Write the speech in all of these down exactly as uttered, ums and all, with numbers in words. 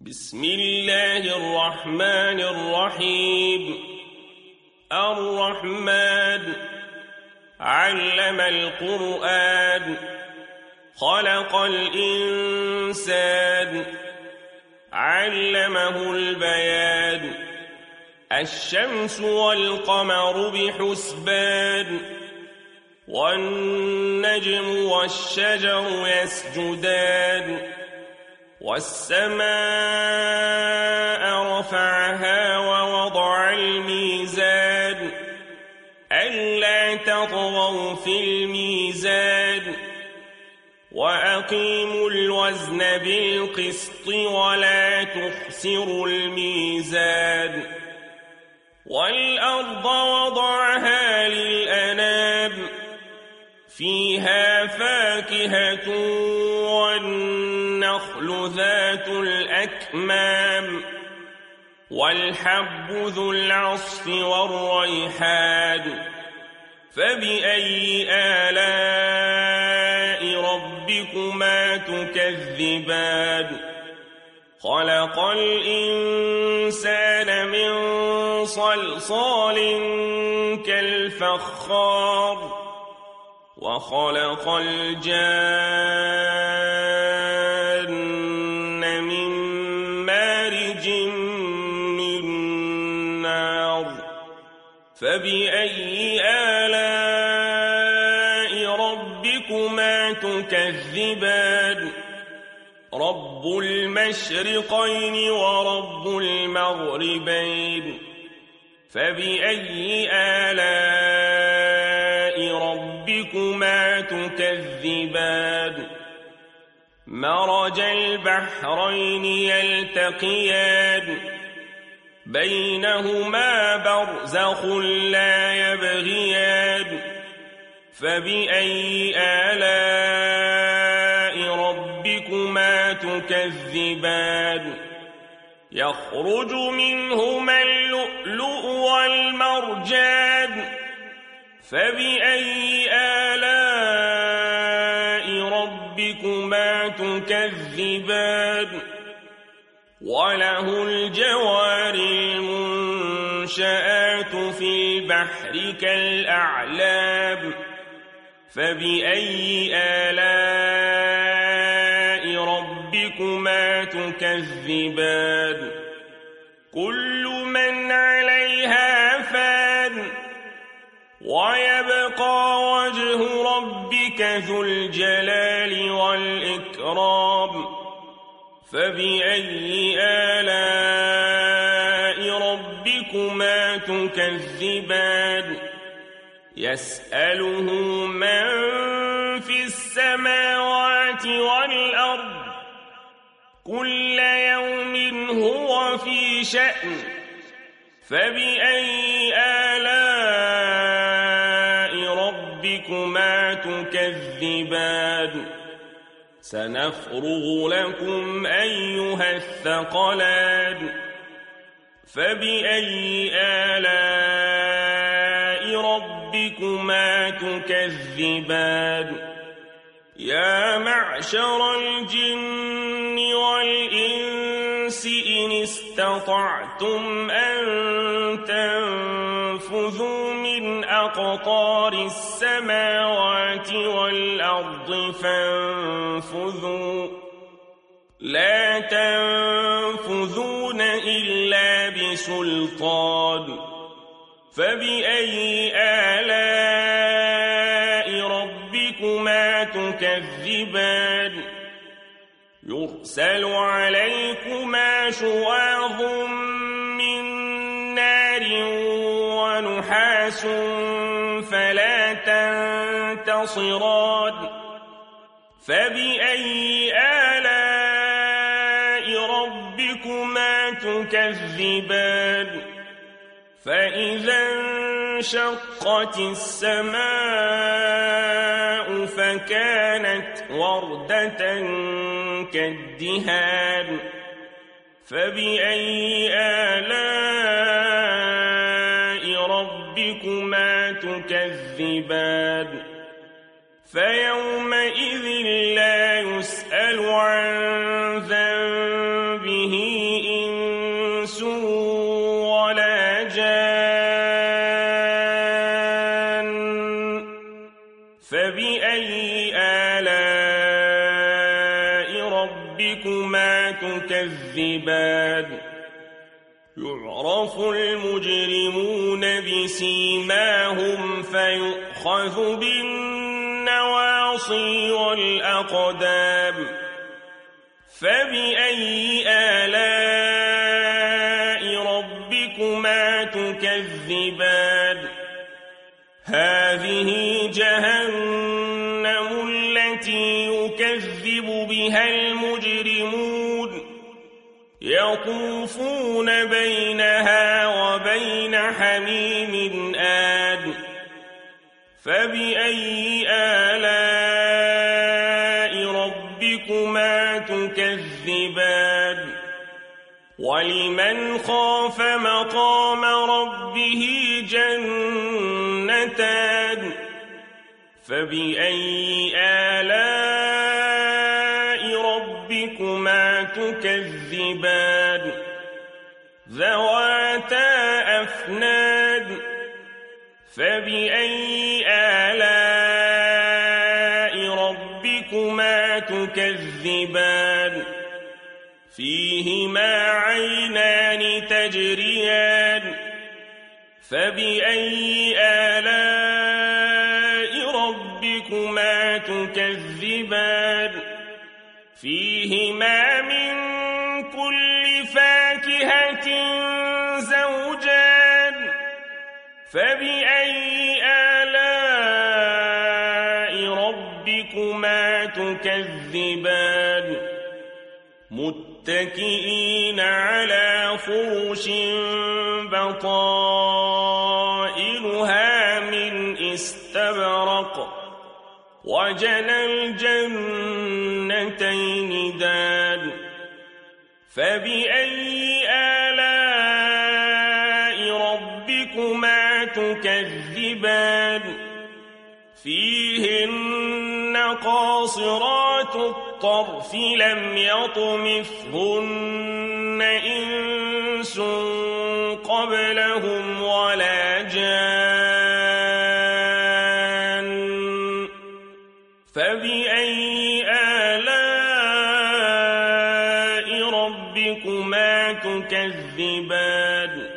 بسم الله الرحمن الرحيم. الرحمن علم القرآن خلق الإنسان علمه البيان. الشمس والقمر بحسبان والنجم والشجر يسجدان. والسماء رفعها ووضع الميزان ألا تطغوا في الميزان وأقيموا الوزن بالقسط ولا تخسروا الميزان. والأرض وضعها للأنام فيها فاكهة والنخل ذات الأكمام والحب ذو العصف والريحان. فبأي آلاء ربكما تكذبان؟ خلق الإنسان من صلصال كالفخار وخلق الجان من مارج من نار. فبأي آلاء ربكما تكذبان؟ رب المشرقين ورب المغربين. فبأي آلاء ربكما تكذبان؟ مرج البحرين يلتقيان بينهما برزخ لا يبغيان. فبأي آلاء ربكما تكذبان؟ يخرج منهما اللؤلؤ والمرجان. فبأي آلاء ربكما تكذبان؟ وله الجوار المنشآت في البحر كالأعلام. فبأي آلاء ربكما تكذبان؟ كل من عليها فان ويبقى وجه ربك ذو الجلال والإكرام. فبأي آلاء ربكما تكذبان؟ يسأله من في السماوات والأرض كل يوم هو في شأن. فبأي آلاء ربكما تكذبان؟ سنفرغ لكم أيها الثقلان. فبأي آلاء ربكما تكذبان؟ يا معشر الجن والإنس إن استطعتم أن تنفذوا من أقطار السماوات والأرض فانفذوا لا تنفذون إلا بسلطان. فبأي آلاء ربكما تكذبان؟ يرسل عليكما شواظ من نار ونحاس فلا تنتصران. فبأي آلاء ربكما تكذبان؟ فإذا انشقت السماء فكانت وردة كالدهان. فبأي آلاء ربكما تكذبان؟ فيومئذ لا يسأل عن ذنبه فبأي آلاء ربكما تكذبان يعرف المجرمون بسيماهم فيؤخذ بالنواصي والأقدام فبأي آلاء ربكما تكذبان هذه جهنم التي يكذب بها المجرمون يطوفون بينها وبين حميم آن فبأي آلاء ربكما تكذبان ولمن خاف مقام ربه جنتان فبأي آلاء ربكما تكذبان ذواتا أفنان فبأي آلاء ربكما تكذبان فيهما عينان تجريان فبأي آلاء ربكما تكذبان فيهما من كل فاكهة زوجان فبأي آلاء ربكما تكذبان متكئين على فرش بطائنها من استبرق وجنى الجنتين دان فبأي آلاء ربكما تكذبان فيهن قاصرات الطرف لم يطمثهن إنس قبلهم ولا جان فبأي آلاء ربكما تكذبان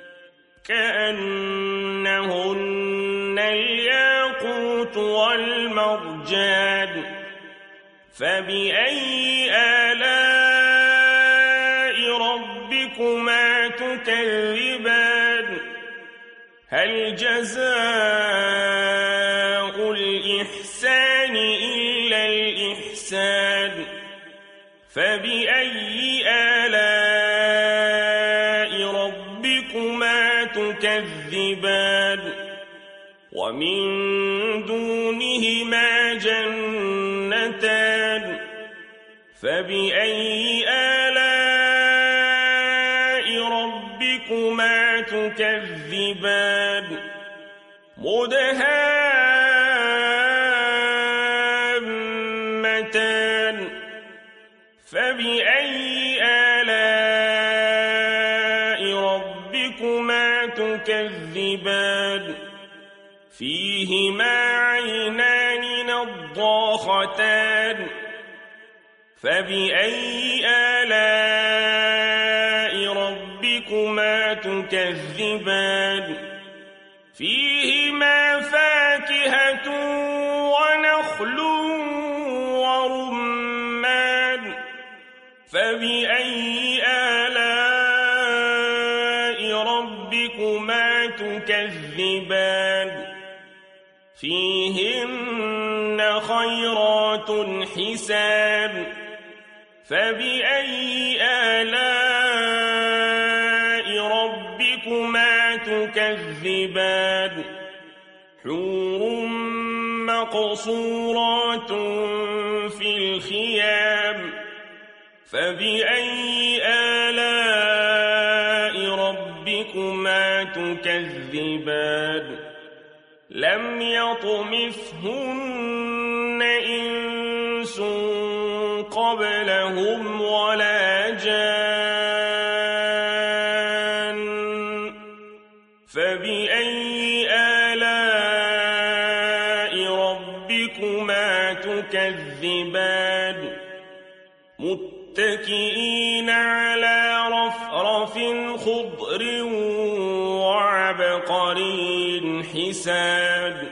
كأنهن الياقوت والمرجان فبأي آلاء ربكما تكذبان هل جزاء الإحسان إلا الإحسان فبأي آلاء ربكما تكذبان ومن دونهما جنتان فبأي آلاء ربكما تكذبان مدهامتان فبأي آلاء ربكما تكذبان فيهما عينان نضاختان فبأي آلاء ربكما تكذبان فيهما فاكهة ونخل ورمان فبأي آلاء ربكما تكذبان فيهن خيرات حسان فبأي آلاء ربكما تكذبان حور مقصورات في الخيام فبأي آلاء ربكما تكذبان لم يطمثهن إنس قبلهم ولا جان فبأي آلاء ربكما تكذبان متكئين على رفرف خضر وعبقري حسان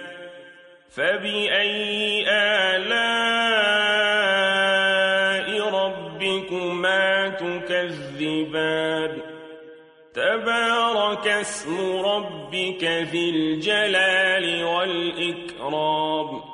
فبأي آلاء ربكما تكذبان تبارك اسم ربك ذي الجلال والإكرام